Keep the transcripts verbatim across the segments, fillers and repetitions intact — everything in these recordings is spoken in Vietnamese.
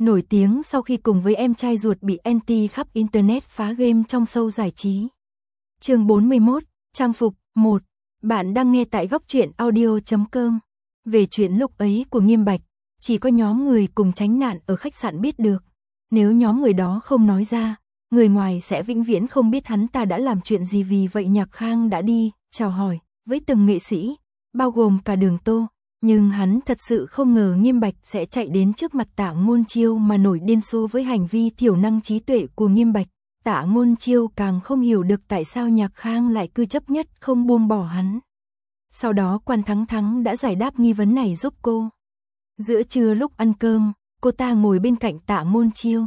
nổi tiếng sau khi cùng với em trai ruột bị anti khắp internet phá game trong show giải trí. Chương bốn mươi mốt, trang phục một. Bạn đang nghe tại góc truyện audio chấm com. Về chuyện lúc ấy của Nghiêm Bạch, chỉ có nhóm người cùng tránh nạn ở khách sạn biết được. Nếu nhóm người đó không nói ra, người ngoài sẽ vĩnh viễn không biết hắn ta đã làm chuyện gì. Vì vậy Nhạc Khang đã đi chào hỏi với từng nghệ sĩ, bao gồm cả Đường Tô. Nhưng hắn thật sự không ngờ Nghiêm Bạch sẽ chạy đến trước mặt Tạ Ngôn Chiêu mà nổi điên xô với hành vi thiểu năng trí tuệ của Nghiêm Bạch. Tạ Ngôn Chiêu càng không hiểu được tại sao Nhạc Khang lại cứ chấp nhất không buông bỏ hắn. Sau đó Quan Thắng Thắng đã giải đáp nghi vấn này giúp cô. Giữa trưa lúc ăn cơm, cô ta ngồi bên cạnh Tạ Ngôn Chiêu.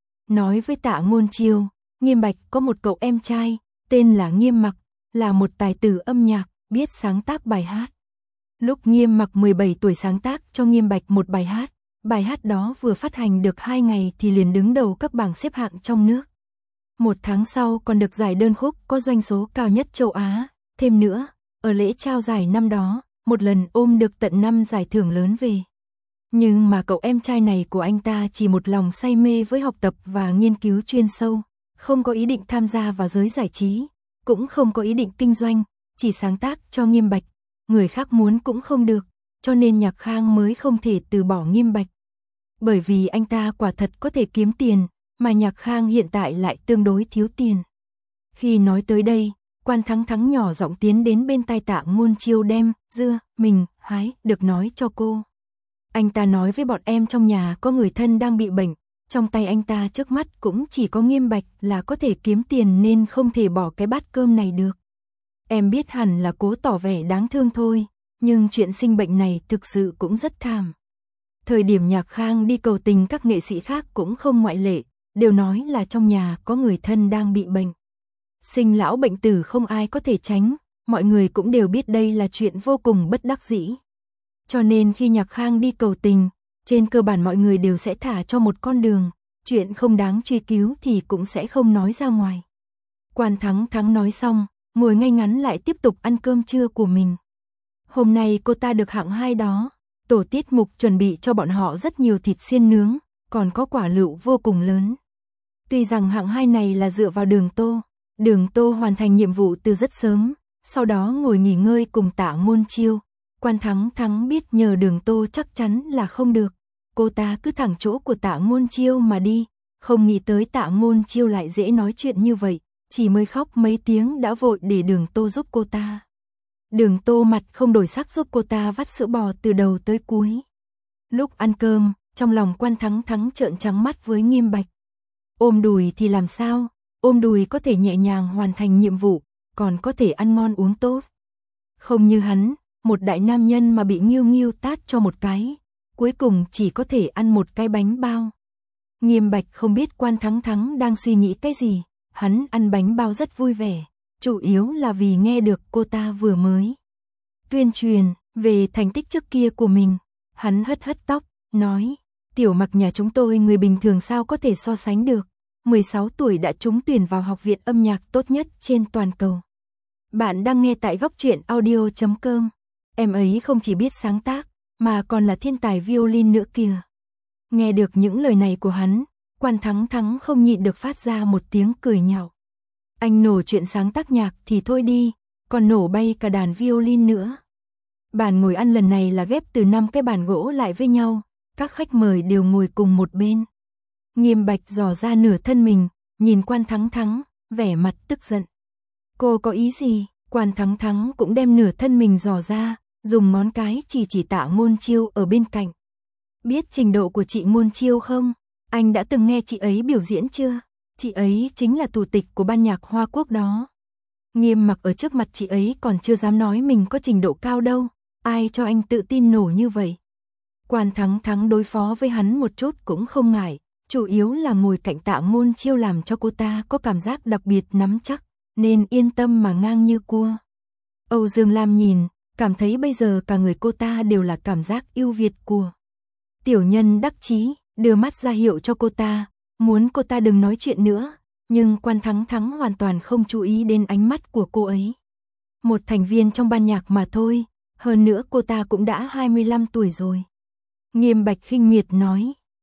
Nói với Tạ Ngôn Chiêu, Nghiêm Bạch có một cậu em trai, tên là Nghiêm Mặc, là một tài tử âm nhạc, biết sáng tác bài hát. Lúc Nghiêm Mặc mười bảy tuổi sáng tác cho Nghiêm Bạch một bài hát, bài hát đó vừa phát hành được hai ngày thì liền đứng đầu các bảng xếp hạng trong nước. Một tháng sau còn được giải đơn khúc có doanh số cao nhất châu Á. Thêm nữa, ở lễ trao giải năm đó, một lần ôm được tận năm giải thưởng lớn về. Nhưng mà cậu em trai này của anh ta chỉ một lòng say mê với học tập và nghiên cứu chuyên sâu, không có ý định tham gia vào giới giải trí, cũng không có ý định kinh doanh, chỉ sáng tác cho Nghiêm Bạch. Người khác muốn cũng không được, cho nên Nhạc Khang mới không thể từ bỏ Nghiêm Bạch. Bởi vì anh ta quả thật có thể kiếm tiền, mà Nhạc Khang hiện tại lại tương đối thiếu tiền. Khi nói tới đây, Quan Thắng Thắng nhỏ giọng tiến đến bên tai Tạ Ngôn Chiêu đem dưa mình hái được nói cho cô. Anh ta nói với bọn em trong nhà có người thân đang bị bệnh, trong tay anh ta trước mắt cũng chỉ có Nghiêm Bạch là có thể kiếm tiền nên không thể bỏ cái bát cơm này được. Em biết hẳn là cố tỏ vẻ đáng thương thôi, nhưng chuyện sinh bệnh này thực sự cũng rất thảm. Thời điểm Nhạc Khang đi cầu tình các nghệ sĩ khác cũng không ngoại lệ, đều nói là trong nhà có người thân đang bị bệnh. Sinh lão bệnh tử không ai có thể tránh, mọi người cũng đều biết đây là chuyện vô cùng bất đắc dĩ. Cho nên khi Nhạc Khang đi cầu tình, trên cơ bản mọi người đều sẽ thả cho một con đường, chuyện không đáng truy cứu thì cũng sẽ không nói ra ngoài. Quan Thắng Thắng nói xong, ngồi ngay ngắn lại tiếp tục ăn cơm trưa của mình. Hôm nay cô ta được hạng hai đó, tổ tiết mục chuẩn bị cho bọn họ rất nhiều thịt xiên nướng, còn có quả lựu vô cùng lớn. Tuy rằng hạng hai này là dựa vào Đường Tô, Đường Tô hoàn thành nhiệm vụ từ rất sớm, sau đó ngồi nghỉ ngơi cùng Tạ Ngôn Chiêu. Quan Thắng Thắng biết nhờ Đường Tô chắc chắn là không được, cô ta cứ thẳng chỗ của Tạ Ngôn Chiêu mà đi, không nghĩ tới Tạ Ngôn Chiêu lại dễ nói chuyện như vậy, chỉ mới khóc mấy tiếng đã vội để Đường Tô giúp cô ta. Đường Tô mặt không đổi sắc giúp cô ta vắt sữa bò từ đầu tới cuối. Lúc ăn cơm, trong lòng Quan Thắng Thắng trợn trắng mắt với Nghiêm Bạch. Ôm đùi thì làm sao, ôm đùi có thể nhẹ nhàng hoàn thành nhiệm vụ, còn có thể ăn ngon uống tốt. Không như hắn, một đại nam nhân mà bị nghiêu nghiêu tát cho một cái, cuối cùng chỉ có thể ăn một cái bánh bao. Nghiêm Bạch không biết Quan Thắng Thắng đang suy nghĩ cái gì, hắn ăn bánh bao rất vui vẻ, chủ yếu là vì nghe được cô ta vừa mới tuyên truyền về thành tích trước kia của mình. Hắn hất hất tóc, nói, Tiểu Mặc nhà chúng tôi người bình thường sao có thể so sánh được, mười sáu tuổi đã trúng tuyển vào học viện âm nhạc tốt nhất trên toàn cầu. Bạn đang nghe tại góc truyện audio chấm com. Em ấy không chỉ biết sáng tác, mà còn là thiên tài violin nữa kìa. Nghe được những lời này của hắn, Quan Thắng Thắng không nhịn được phát ra một tiếng cười nhạo. Anh nổ chuyện sáng tác nhạc thì thôi đi, còn nổ bay cả đàn violin nữa. Bàn ngồi ăn lần này là ghép từ năm cái bàn gỗ lại với nhau, các khách mời đều ngồi cùng một bên. Nghiêm Bạch dò ra nửa thân mình, nhìn Quan Thắng Thắng, vẻ mặt tức giận. Cô có ý gì? Quan Thắng Thắng cũng đem nửa thân mình dò ra, dùng ngón cái chỉ chỉ Tạ Ngôn Chiêu ở bên cạnh. Biết trình độ của chị Ngôn Chiêu không? Anh đã từng nghe chị ấy biểu diễn chưa? Chị ấy chính là thủ tịch của ban nhạc Hoa Quốc đó. Nghiêm Mặc ở trước mặt chị ấy còn chưa dám nói mình có trình độ cao đâu, ai cho anh tự tin nổ như vậy? Quan Thắng Thắng đối phó với hắn một chút cũng không ngại, chủ yếu là ngồi cạnh Tạ Ngôn Chiêu làm cho cô ta có cảm giác đặc biệt nắm chắc, nên yên tâm mà ngang như cua. Âu Dương Lam nhìn, cảm thấy bây giờ cả người cô ta đều là cảm giác ưu việt của. Tiểu Nhân đắc chí, đưa mắt ra hiệu cho cô ta, muốn cô ta đừng nói chuyện nữa, nhưng Quan Thắng Thắng hoàn toàn không chú ý đến ánh mắt của cô ấy. Một thành viên trong ban nhạc mà thôi, hơn nữa cô ta cũng đã hai mươi lăm tuổi rồi. Nghiêm Bạch khinh miệt nói,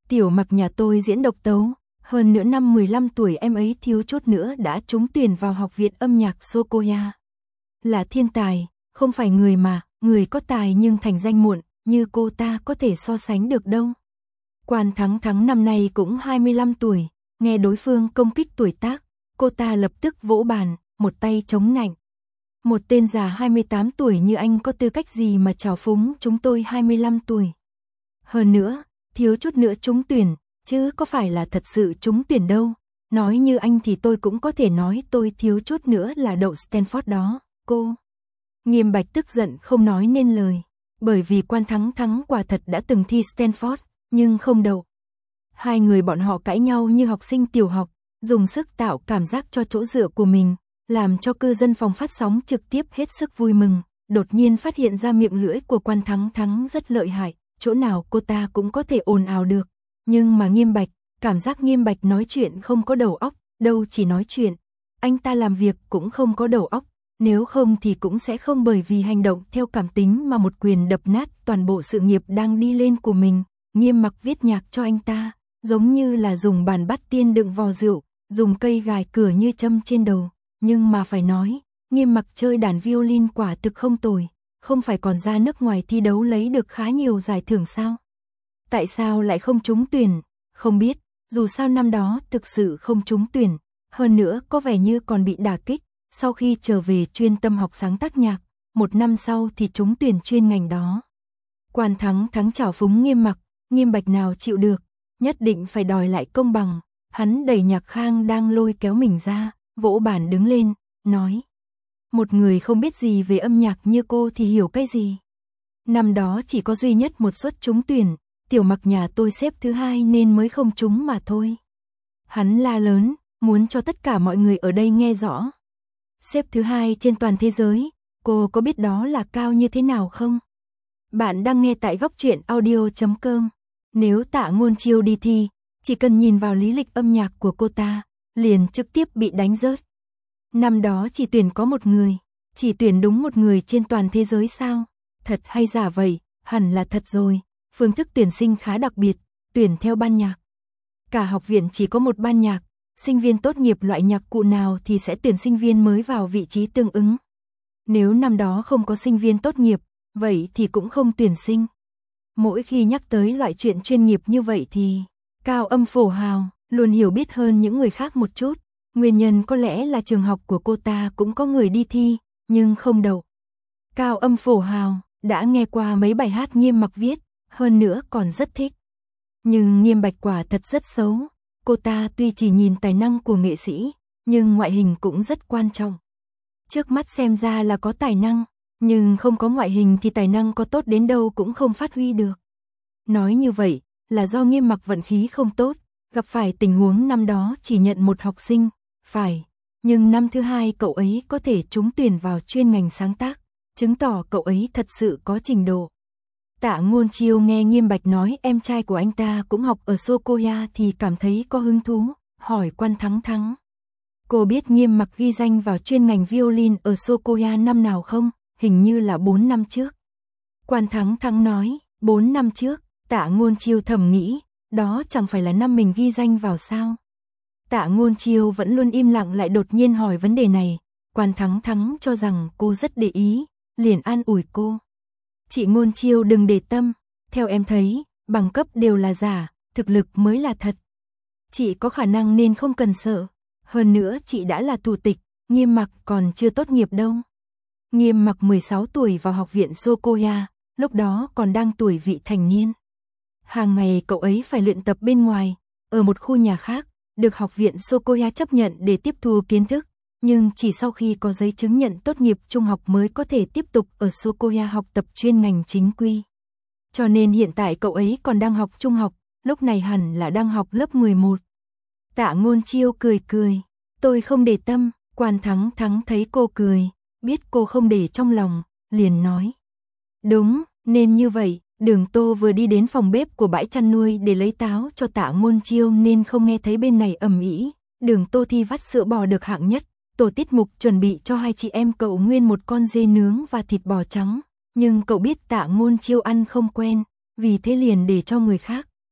Tiểu Mặc nhà tôi diễn độc tấu, hơn nữa năm mười lăm tuổi em ấy thiếu chút nữa đã trúng tuyển vào học viện âm nhạc Sokoya. Là thiên tài, không phải người mà, người có tài nhưng thành danh muộn, như cô ta có thể so sánh được đâu. Quan Thắng Thắng năm nay cũng hai mươi lăm tuổi, nghe đối phương công kích tuổi tác, cô ta lập tức vỗ bàn, một tay chống nạnh. Một tên già hai mươi tám tuổi như anh có tư cách gì mà trào phúng chúng tôi hai mươi lăm tuổi. Hơn nữa, thiếu chút nữa trúng tuyển, chứ có phải là thật sự trúng tuyển đâu. Nói như anh thì tôi cũng có thể nói tôi thiếu chút nữa là đậu Stanford đó, cô. Nghiêm Bạch tức giận không nói nên lời, bởi vì Quan Thắng Thắng quả thật đã từng thi Stanford, nhưng không đậu. Hai người bọn họ cãi nhau như học sinh tiểu học, dùng sức tạo cảm giác cho chỗ dựa của mình, làm cho cư dân phòng phát sóng trực tiếp hết sức vui mừng, đột nhiên phát hiện ra miệng lưỡi của Quan Thắng Thắng rất lợi hại, chỗ nào cô ta cũng có thể ồn ào được. Nhưng mà Nghiêm Bạch, cảm giác Nghiêm Bạch nói chuyện không có đầu óc, đâu chỉ nói chuyện, anh ta làm việc cũng không có đầu óc, nếu không thì cũng sẽ không bởi vì hành động theo cảm tính mà một quyền đập nát toàn bộ sự nghiệp đang đi lên của mình. Nghiêm Mặc viết nhạc cho anh ta, giống như là dùng bàn bát tiên đựng vò rượu, dùng cây gài cửa như châm trên đầu, nhưng mà phải nói, Nghiêm Mặc chơi đàn violin quả thực không tồi, không phải còn ra nước ngoài thi đấu lấy được khá nhiều giải thưởng sao? Tại sao lại không trúng tuyển? Không biết, dù sao năm đó thực sự không trúng tuyển, hơn nữa có vẻ như còn bị đả kích, sau khi trở về chuyên tâm học sáng tác nhạc, một năm sau thì trúng tuyển chuyên ngành đó. Quan Thắng Thắng trào phúng Nghiêm Mặc, Nghiêm Bạch nào chịu được, nhất định phải đòi lại công bằng, hắn đẩy Nhạc Khang đang lôi kéo mình ra, vỗ bàn đứng lên, nói. Một người không biết gì về âm nhạc như cô thì hiểu cái gì? Năm đó chỉ có duy nhất một suất trúng tuyển, Tiểu Mặc nhà tôi xếp thứ hai nên mới không trúng mà thôi. Hắn la lớn, muốn cho tất cả mọi người ở đây nghe rõ. Xếp thứ hai trên toàn thế giới, cô có biết đó là cao như thế nào không? Bạn đang nghe tại góc truyện audio chấm com. Nếu Tạ Ngôn Chiêu đi thi, chỉ cần nhìn vào lý lịch âm nhạc của cô ta, liền trực tiếp bị đánh rớt. Năm đó chỉ tuyển có một người, chỉ tuyển đúng một người trên toàn thế giới sao? Thật hay giả vậy? Hẳn là thật rồi. Phương thức tuyển sinh khá đặc biệt, tuyển theo ban nhạc. Cả học viện chỉ có một ban nhạc, sinh viên tốt nghiệp loại nhạc cụ nào thì sẽ tuyển sinh viên mới vào vị trí tương ứng. Nếu năm đó không có sinh viên tốt nghiệp, vậy thì cũng không tuyển sinh. Mỗi khi nhắc tới loại chuyện chuyên nghiệp như vậy thì Cao Âm Phổ Hào luôn hiểu biết hơn những người khác một chút. Nguyên nhân có lẽ là trường học của cô ta cũng có người đi thi, nhưng không đậu. Cao Âm Phổ Hào đã nghe qua mấy bài hát Nghiêm Mặc viết, hơn nữa còn rất thích. Nhưng Nghiêm Bạch quả thật rất xấu. Cô ta tuy chỉ nhìn tài năng của nghệ sĩ, nhưng ngoại hình cũng rất quan trọng. Trước mắt xem ra là có tài năng, nhưng không có ngoại hình thì tài năng có tốt đến đâu cũng không phát huy được. Nói như vậy là do Nghiêm Mặc vận khí không tốt, gặp phải tình huống năm đó chỉ nhận một học sinh, phải. Nhưng năm thứ hai cậu ấy có thể trúng tuyển vào chuyên ngành sáng tác, chứng tỏ cậu ấy thật sự có trình độ. Tạ Ngôn Chiêu nghe Nghiêm Bạch nói em trai của anh ta cũng học ở Sokoya thì cảm thấy có hứng thú, hỏi Quan Thắng Thắng. Cô biết Nghiêm Mặc ghi danh vào chuyên ngành violin ở Sokoya năm nào không? Hình như là bốn năm trước. Quan Thắng Thắng nói, bốn năm trước. Tạ Ngôn Chiêu thầm nghĩ, đó chẳng phải là năm mình ghi danh vào sao? Tạ Ngôn Chiêu vẫn luôn im lặng lại đột nhiên hỏi vấn đề này. Quan Thắng Thắng cho rằng cô rất để ý, liền an ủi cô. Chị Ngôn Chiêu đừng để tâm, theo em thấy, bằng cấp đều là giả, thực lực mới là thật. Chị có khả năng nên không cần sợ, hơn nữa chị đã là thủ tịch, Nghiêm Mặc còn chưa tốt nghiệp đâu. Nghiêm Mặc mười sáu tuổi vào học viện Sokoya, lúc đó còn đang tuổi vị thành niên. Hàng ngày cậu ấy phải luyện tập bên ngoài, ở một khu nhà khác, được học viện Sokoya chấp nhận để tiếp thu kiến thức, nhưng chỉ sau khi có giấy chứng nhận tốt nghiệp trung học mới có thể tiếp tục ở Sokoya học tập chuyên ngành chính quy. Cho nên hiện tại cậu ấy còn đang học trung học, lúc này hẳn là đang học lớp mười một. Tạ Ngôn Chiêu cười cười, tôi không để tâm. Quan Thắng Thắng thấy cô cười, biết cô không để trong lòng, liền nói. Đúng, nên như vậy. Đường Tô vừa đi đến phòng bếp của bãi chăn nuôi để lấy táo cho Tạ Ngôn Chiêu nên không nghe thấy bên này ầm ĩ. Đường Tô thi vắt sữa bò được hạng nhất, tổ tiết mục chuẩn bị cho hai chị em cậu nguyên một con dê nướng và thịt bò trắng, nhưng cậu biết Tạ Ngôn Chiêu ăn không quen, vì thế liền để cho người khác.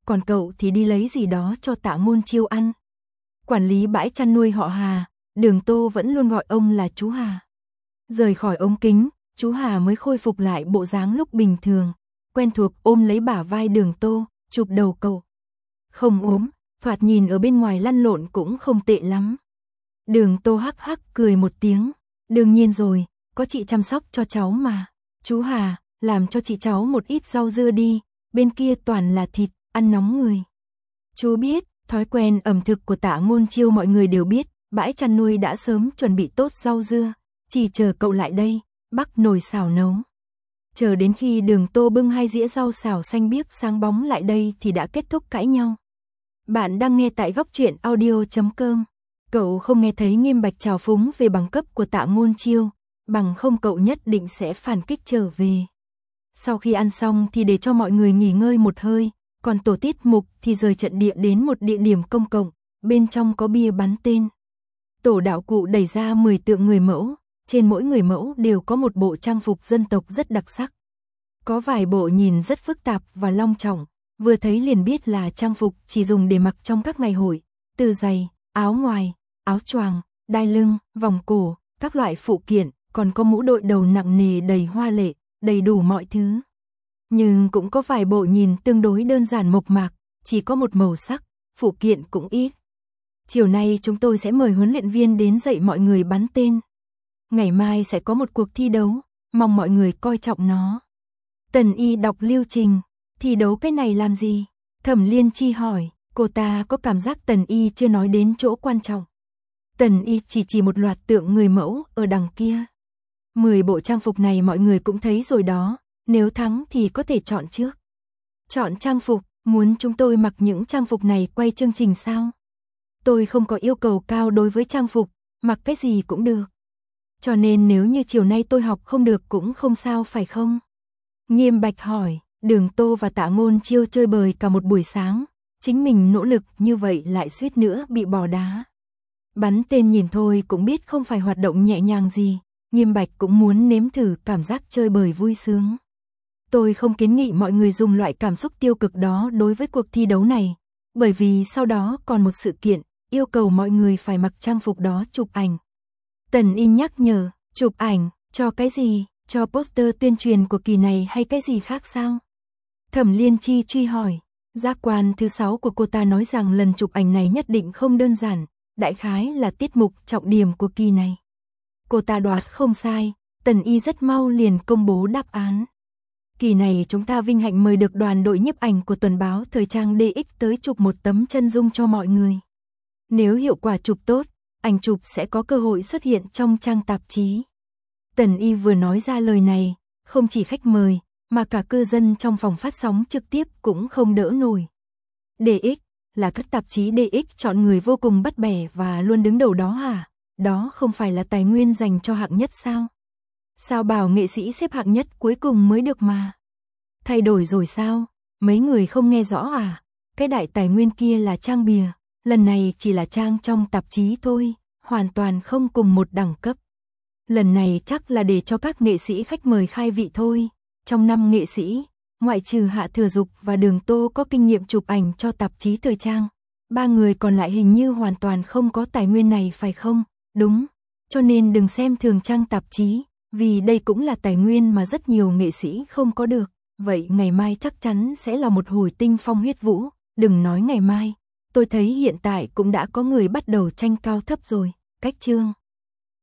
còn cậu thì đi lấy gì đó cho Tạ Ngôn Chiêu ăn. Quản lý bãi chăn nuôi họ Hà, Đường Tô vẫn luôn gọi ông là chú Hà. Rời khỏi ống kính, chú Hà mới khôi phục lại bộ dáng lúc bình thường, quen thuộc ôm lấy bả vai Đường Tô, chụp đầu cậu. Không ốm, thoạt nhìn ở bên ngoài lăn lộn cũng không tệ lắm. Đường Tô hắc hắc cười một tiếng, đương nhiên rồi, có chị chăm sóc cho cháu mà. Chú Hà, làm cho chị cháu một ít rau dưa đi, bên kia toàn là thịt, ăn nóng người. Chú biết, thói quen ẩm thực của Tạ Ngôn Chiêu mọi người đều biết, bãi chăn nuôi đã sớm chuẩn bị tốt rau dưa, chỉ chờ cậu lại đây, bắc nồi xào nấu. Chờ đến khi Đường Tô bưng hai dĩa rau xào xanh biếc sáng bóng lại đây thì đã kết thúc cãi nhau. Bạn đang nghe tại góc truyện audio chấm com. Cậu không nghe thấy Nghiêm Bạch trào phúng về bằng cấp của Tạ Ngôn Chiêu, bằng không cậu nhất định sẽ phản kích trở về. Sau khi ăn xong thì để cho mọi người nghỉ ngơi một hơi, còn tổ tiết mục thì rời trận địa đến một địa điểm công cộng, bên trong có bia bắn tên. Tổ đạo cụ đẩy ra mười tượng người mẫu, trên mỗi người mẫu đều có một bộ trang phục dân tộc rất đặc sắc. Có vài bộ nhìn rất phức tạp và long trọng, vừa thấy liền biết là trang phục chỉ dùng để mặc trong các ngày hội, từ giày, áo ngoài, áo choàng, đai lưng, vòng cổ, các loại phụ kiện, còn có mũ đội đầu nặng nề đầy hoa lệ, đầy đủ mọi thứ. Nhưng cũng có vài bộ nhìn tương đối đơn giản mộc mạc, chỉ có một màu sắc, phụ kiện cũng ít. Chiều nay chúng tôi sẽ mời huấn luyện viên đến dạy mọi người bắn tên. Ngày mai sẽ có một cuộc thi đấu, mong mọi người coi trọng nó. Tần Y đọc lưu trình, thi đấu cái này làm gì? Thẩm Liên Chi hỏi, cô ta có cảm giác Tần Y chưa nói đến chỗ quan trọng. Tần Y chỉ chỉ một loạt tượng người mẫu ở đằng kia. Mười bộ trang phục này mọi người cũng thấy rồi đó, nếu thắng thì có thể chọn trước. Chọn trang phục, muốn chúng tôi mặc những trang phục này quay chương trình sao? Tôi không có yêu cầu cao đối với trang phục, mặc cái gì cũng được. Cho nên nếu như chiều nay tôi học không được cũng không sao phải không? Nghiêm Bạch hỏi, Đường Tô và Tạ Ngôn Chiêu chơi bời cả một buổi sáng, chính mình nỗ lực như vậy lại suýt nữa bị bỏ đá. Bắn tên nhìn thôi cũng biết không phải hoạt động nhẹ nhàng gì, Nghiêm Bạch cũng muốn nếm thử cảm giác chơi bời vui sướng. Tôi không kiến nghị mọi người dùng loại cảm xúc tiêu cực đó đối với cuộc thi đấu này, bởi vì sau đó còn một sự kiện, yêu cầu mọi người phải mặc trang phục đó chụp ảnh. Tần Y nhắc nhở, chụp ảnh, cho cái gì, cho poster tuyên truyền của kỳ này hay cái gì khác sao? Thẩm Liên Chi truy hỏi, giác quan thứ sáu của cô ta nói rằng lần chụp ảnh này nhất định không đơn giản, đại khái là tiết mục trọng điểm của kỳ này. Cô ta đoán không sai, Tần Y rất mau liền công bố đáp án. Kỳ này chúng ta vinh hạnh mời được đoàn đội nhiếp ảnh của tuần báo thời trang đê ích tới chụp một tấm chân dung cho mọi người. Nếu hiệu quả chụp tốt, ảnh chụp sẽ có cơ hội xuất hiện trong trang tạp chí. Tần Y vừa nói ra lời này, không chỉ khách mời, mà cả cư dân trong phòng phát sóng trực tiếp cũng không đỡ nổi. đê ích là các tạp chí đê ích chọn người vô cùng bắt bẻ và luôn đứng đầu đó hả? Đó không phải là tài nguyên dành cho hạng nhất sao? Sao bảo nghệ sĩ xếp hạng nhất cuối cùng mới được mà? Thay đổi rồi sao? Mấy người không nghe rõ à? Cái đại tài nguyên kia là trang bìa, lần này chỉ là trang trong tạp chí thôi, hoàn toàn không cùng một đẳng cấp. Lần này chắc là để cho các nghệ sĩ khách mời khai vị thôi. Trong năm nghệ sĩ, ngoại trừ Hạ Thừa Dục và Đường Tô có kinh nghiệm chụp ảnh cho tạp chí thời trang, ba người còn lại hình như hoàn toàn không có tài nguyên này phải không? Đúng, cho nên đừng xem thường trang tạp chí, vì đây cũng là tài nguyên mà rất nhiều nghệ sĩ không có được. Vậy ngày mai chắc chắn sẽ là một hồi tinh phong huyết vũ, đừng nói ngày mai, tôi thấy hiện tại cũng đã có người bắt đầu tranh cao thấp rồi. Cách chương